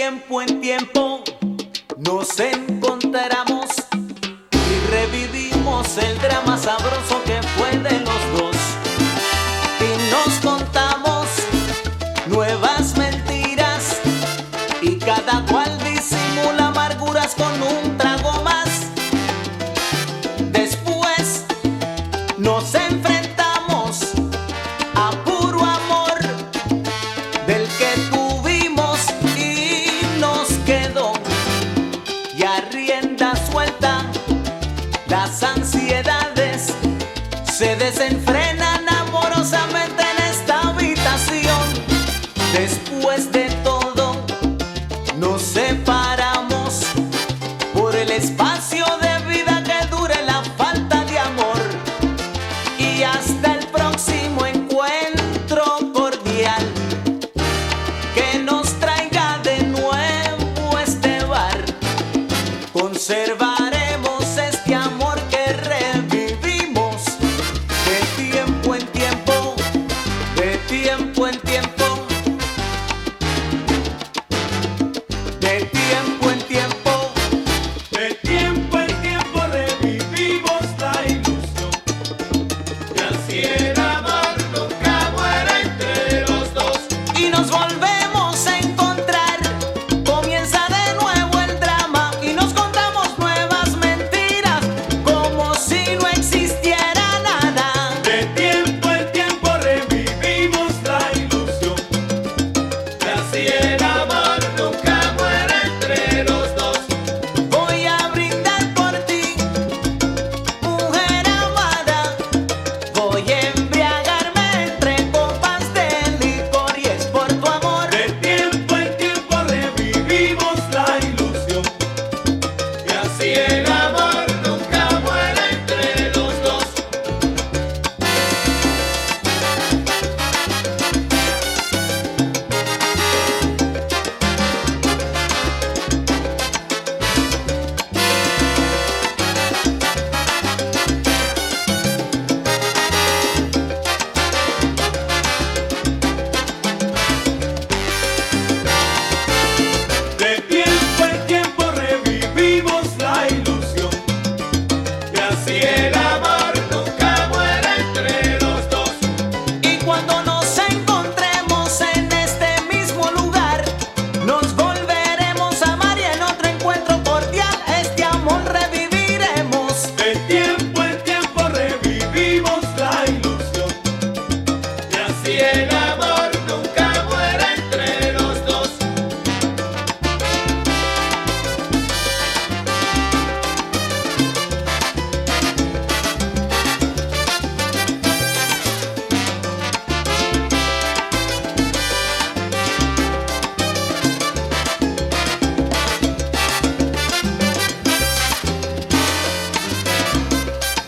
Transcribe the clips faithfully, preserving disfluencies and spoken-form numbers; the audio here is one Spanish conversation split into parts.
tiempo en tiempo nos encontramos y revivimos el drama sabroso que fue de los dos. Y nos contamos nuevas mentiras y cada cual disimula amarguras con un trago más. Después nos enfrentamos a puro amor del que tuvimos y nos quedó. Y a rienda suelta las ansiedades se desenfrenan amorosamente en esta habitación. Después de todo nos separamos por el espacio de vida que dure la falta de amor. Y hasta el próximo encuentro cordial que nos traiga de nuevo este bar. Conservaremos este amor que revivimos de tiempo en tiempo, de tiempo en tiempo, de tiempo en tiempo. De tiempo en tiempo revivimos la ilusión, que así el amor nunca muere entre los dos. Y nos volvemos a encontrar, comienza de nuevo el drama y nos contamos nuevas mentiras como si no existiera nada. De tiempo en tiempo revivimos la ilusión, que así el amor nunca muere entre los dos. Voy a brindar por ti, mujer amada. Voy a embriagarme entre copas de licor y es por tu amor. De tiempo en tiempo revivimos la ilusión, que así el amor nunca muere entre los dos. De tiempo en tiempo revivimos la ilusión, que así el amor nunca muere entre los dos. Y cuando nos encontremos en este mismo lugar, nos volveremos a amar y en otro encuentro cordial este amor reviviremos. De tiempo en tiempo revivimos la ilusión, que así el amor nunca muere entre los dos.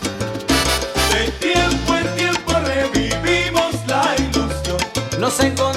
De tiempo en tiempo revivimos la ilusión, Nos encontramos